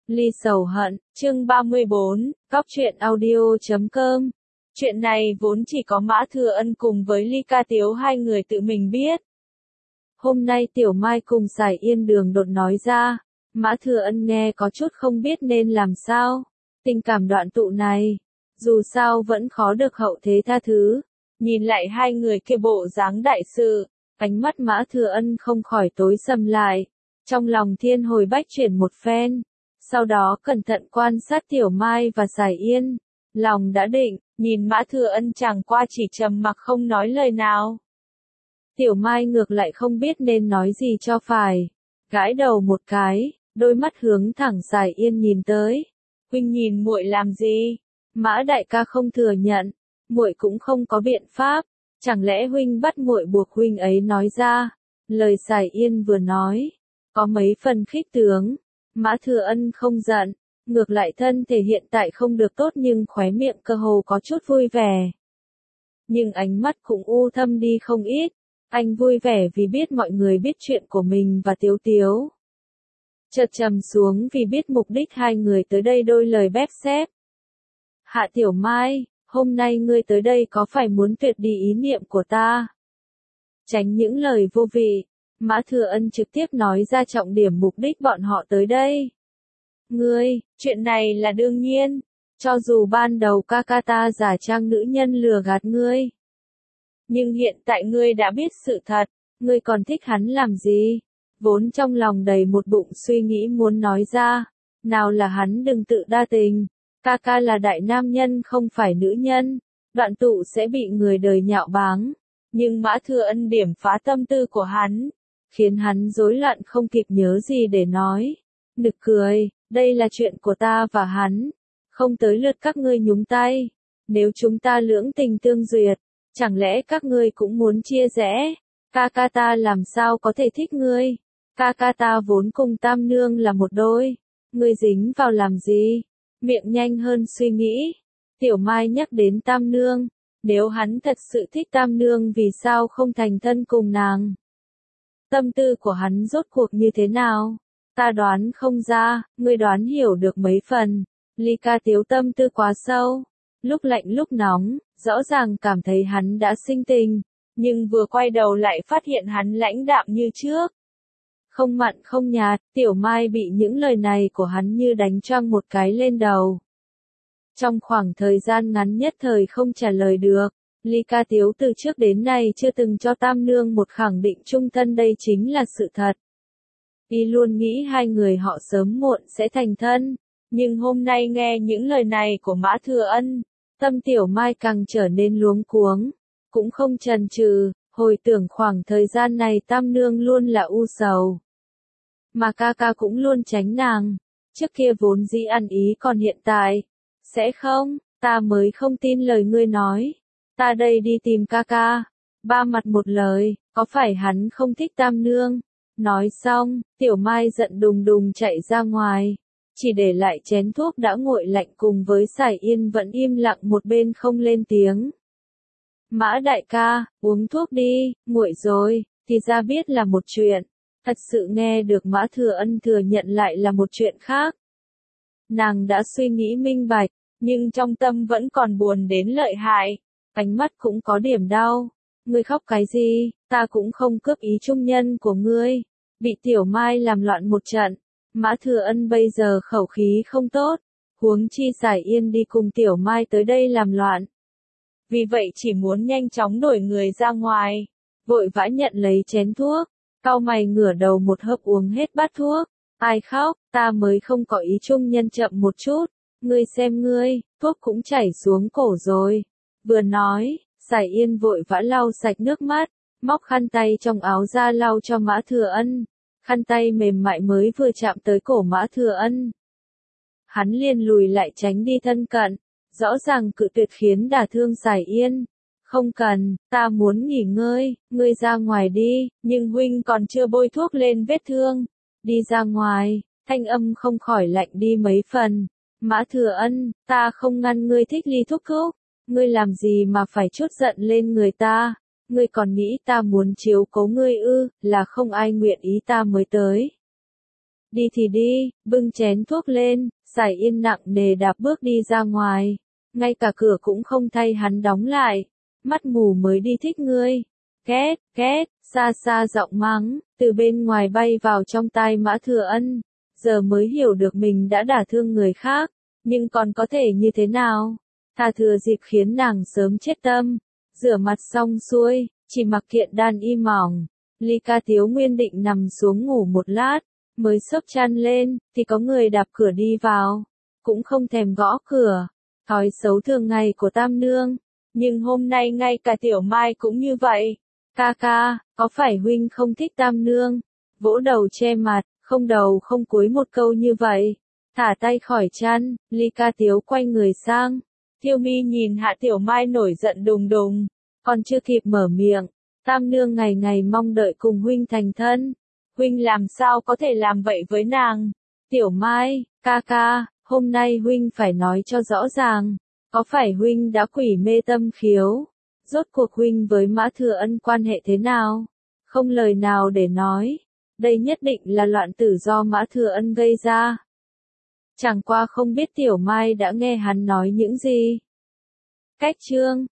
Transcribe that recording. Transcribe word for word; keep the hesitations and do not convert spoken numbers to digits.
Ly sầu hận, chương ba mươi bốn, cóc truyện audio chấm com. Chuyện này vốn chỉ có Mã Thừa Ân cùng với Ly Ca Tiếu hai người tự mình biết. Hôm nay Tiểu Mai cùng Sải Yên đường đột nói ra, Mã Thừa Ân nghe có chút không biết nên làm sao. Tình cảm đoạn tụ này, dù sao vẫn khó được hậu thế tha thứ. Nhìn lại hai người kia bộ dáng đại sự, ánh mắt Mã Thừa Ân không khỏi tối sầm lại. Trong lòng thiên hồi bách chuyển một phen. Sau đó cẩn thận quan sát Tiểu Mai và Sải Yên. Lòng đã định, nhìn Mã Thừa Ân chẳng qua chỉ trầm mặc không nói lời nào. Tiểu Mai ngược lại không biết nên nói gì cho phải. Gãi đầu một cái, đôi mắt hướng thẳng Sải Yên nhìn tới. Huynh nhìn muội làm gì? Mã đại ca không thừa nhận, muội cũng không có biện pháp. Chẳng lẽ huynh bắt muội buộc huynh ấy nói ra? Lời Sải Yên vừa nói, có mấy phần khích tướng. Mã Thừa Ân không giận, ngược lại thân thể hiện tại không được tốt nhưng khóe miệng cơ hồ có chút vui vẻ. Nhưng ánh mắt cũng u thâm đi không ít, anh vui vẻ vì biết mọi người biết chuyện của mình và Tiếu Tiếu. Chợt trầm xuống vì biết mục đích hai người tới đây đôi lời bép xép. Hạ Tiểu Mai, hôm nay ngươi tới đây có phải muốn tuyệt đi ý niệm của ta? Tránh những lời vô vị. Mã Thừa Ân trực tiếp nói ra trọng điểm mục đích bọn họ tới đây. Ngươi, chuyện này là đương nhiên. Cho dù ban đầu ca ca ta giả trang nữ nhân lừa gạt ngươi. Nhưng hiện tại ngươi đã biết sự thật, ngươi còn thích hắn làm gì? Vốn trong lòng đầy một bụng suy nghĩ muốn nói ra. Nào là hắn đừng tự đa tình. Ca ca là đại nam nhân không phải nữ nhân. Đoạn tụ sẽ bị người đời nhạo báng. Nhưng Mã Thừa Ân điểm phá tâm tư của hắn. Khiến hắn rối loạn không kịp nhớ gì để nói. Nực cười, đây là chuyện của ta và hắn. Không tới lượt các ngươi nhúng tay. Nếu chúng ta lưỡng tình tương duyệt, chẳng lẽ các ngươi cũng muốn chia rẽ? Ca ca ta làm sao có thể thích ngươi? Ca ca ta vốn cùng Tam Nương là một đôi. Ngươi dính vào làm gì? Miệng nhanh hơn suy nghĩ. Tiểu Mai nhắc đến Tam Nương. Nếu hắn thật sự thích Tam Nương vì sao không thành thân cùng nàng? Tâm tư của hắn rốt cuộc như thế nào? Ta đoán không ra, ngươi đoán hiểu được mấy phần. Ly Ca Tiếu tâm tư quá sâu. Lúc lạnh lúc nóng, rõ ràng cảm thấy hắn đã sinh tình. Nhưng vừa quay đầu lại phát hiện hắn lãnh đạm như trước. Không mặn không nhạt, Tiểu Mai bị những lời này của hắn như đánh choang một cái lên đầu. Trong khoảng thời gian ngắn nhất thời không trả lời được. Ly Ca Tiếu từ trước đến nay chưa từng cho Tam Nương một khẳng định chung thân, đây chính là sự thật. Y luôn nghĩ hai người họ sớm muộn sẽ thành thân, nhưng hôm nay nghe những lời này của Mã Thừa Ân, tâm Tiểu Mai càng trở nên luống cuống, cũng không chần chừ, hồi tưởng khoảng thời gian này Tam Nương luôn là u sầu. Mà ca ca cũng luôn tránh nàng, trước kia vốn dĩ ăn ý còn hiện tại, sẽ không, ta mới không tin lời ngươi nói. Ta đây đi tìm ca ca. Ba mặt một lời, có phải hắn không thích Tam Nương? Nói xong, Tiểu Mai giận đùng đùng chạy ra ngoài. Chỉ để lại chén thuốc đã nguội lạnh cùng với Sải Yên vẫn im lặng một bên không lên tiếng. Mã đại ca, uống thuốc đi, nguội rồi, thì ra biết là một chuyện. Thật sự nghe được Mã Thừa Ân thừa nhận lại là một chuyện khác. Nàng đã suy nghĩ minh bạch, nhưng trong tâm vẫn còn buồn đến lợi hại. Ánh mắt cũng có điểm đau. Ngươi khóc cái gì? Ta cũng không cướp ý trung nhân của ngươi. Bị Tiểu Mai làm loạn một trận. Mã Thừa Ân bây giờ khẩu khí không tốt. Huống chi Sải Yên đi cùng Tiểu Mai tới đây làm loạn. Vì vậy chỉ muốn nhanh chóng đuổi người ra ngoài. Vội vã nhận lấy chén thuốc. Cau mày ngửa đầu một hớp uống hết bát thuốc. Ai khóc? Ta mới không có ý trung nhân, chậm một chút. Ngươi xem ngươi, thuốc cũng chảy xuống cổ rồi. Vừa nói, Sải Yên vội vã lau sạch nước mắt, móc khăn tay trong áo ra lau cho Mã Thừa Ân. Khăn tay mềm mại mới vừa chạm tới cổ Mã Thừa Ân. Hắn liền lùi lại tránh đi thân cận, rõ ràng cự tuyệt khiến đả thương Sải Yên. Không cần, ta muốn nghỉ ngơi, ngươi ra ngoài đi, nhưng huynh còn chưa bôi thuốc lên vết thương. Đi ra ngoài, thanh âm không khỏi lạnh đi mấy phần. Mã Thừa Ân, ta không ngăn ngươi thích Ly thúc thúc. Ngươi làm gì mà phải chút giận lên người ta? Ngươi còn nghĩ ta muốn chiếu cố ngươi ư, là không ai nguyện ý ta mới tới. đi thì đi, bưng chén thuốc lên, Sải Yên nặng nề đạp bước đi ra ngoài, ngay cả cửa cũng không thay hắn đóng lại, mắt mù mới đi thích ngươi, két, két, xa xa giọng mắng, từ bên ngoài bay vào trong tai Mã Thừa Ân, giờ mới hiểu được mình đã đả thương người khác, nhưng còn có thể như thế nào, thà thừa dịp khiến nàng sớm chết tâm, rửa mặt xong xuôi, chỉ mặc kiện đan y mỏng, Ly Ca Tiếu nguyên định nằm xuống ngủ một lát, mới xốc chăn lên, thì có người đạp cửa đi vào, cũng không thèm gõ cửa, thói xấu thường ngày của Tam Nương, nhưng hôm nay ngay cả Tiểu Mai cũng như vậy, ca ca, có phải huynh không thích Tam Nương, vỗ đầu che mặt, không đầu không cuối một câu như vậy, thả tay khỏi chăn, Ly Ca Tiếu quay người sang, Thiêu Mi nhìn Hạ Tiểu Mai nổi giận đùng đùng, còn chưa kịp mở miệng, Tam Nương ngày ngày mong đợi cùng huynh thành thân, huynh làm sao có thể làm vậy với nàng, Tiểu Mai, ca ca, hôm nay huynh phải nói cho rõ ràng, có phải huynh đã quỷ mê tâm khiếu, rốt cuộc huynh với Mã Thừa Ân quan hệ thế nào, không lời nào để nói, đây nhất định là loạn tử do Mã Thừa Ân gây ra. Chẳng qua không biết Tiểu Mai đã nghe hắn nói những gì. Cách chương